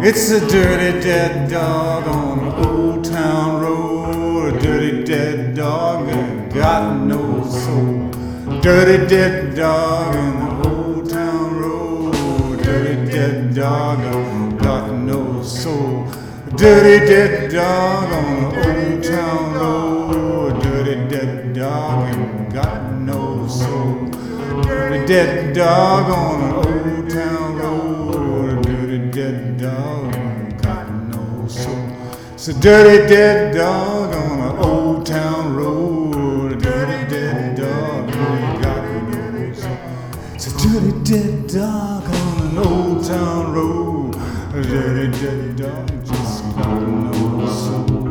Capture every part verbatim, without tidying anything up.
It's a dirty dead dog on an old town road. A dirty dead dog that got no soul. Dirty dead dog on the old town road. Dirty dead dog that got no soul. Dirty dead dog on the old town road. Dirty dead dog and got no soul. Dirty dead dog on an old town road. Dirty dead dog and got no soul. It's a dirty dead dog on an old town road. Dirty dead dog and got no soul. It's a dirty dead dog on an old town road. A dirty dead dog just got no soul.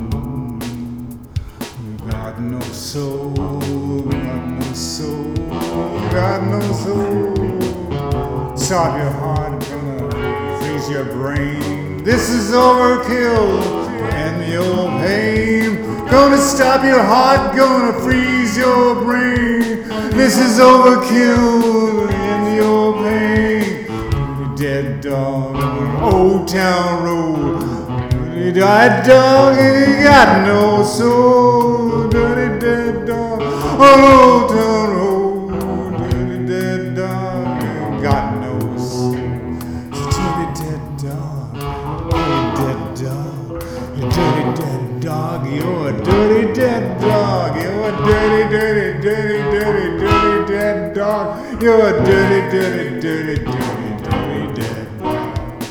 Got no soul. Got no soul. Got no soul. Stop your heart, gonna freeze your brain. This is overkill and your pain. Gonna stop your heart, gonna freeze your brain. This is overkill and your pain. Dead dog on an old town road. Dirty dead dog, he got no soul. Dirty dead dog on an old town road. Dirty dead dog, he got no soul. Dirty dead dog, dirty dead dog. You dirty dead dog, you're a dirty dead dog. You're a dirty, dirty, dirty, dirty, dirty dead dog. You're a dirty, dirty, dirty, dirty, dirty dead dog.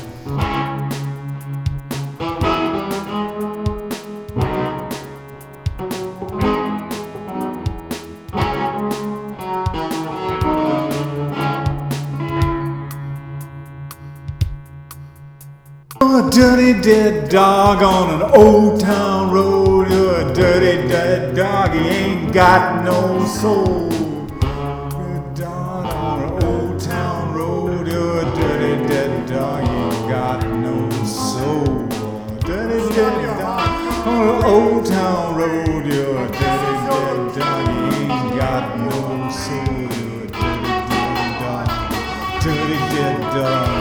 You're a dirty dead dog on an old town road. You're a dirty dead dog, he ain't got no soul. You're a dog on an old town road. You're a dirty dead dog, you ain't got no soul. Dirty dead dog on an old town road. You're a dirty dead dog, you ain't got no soul. You're a dirty dead dog, dirty dead dog.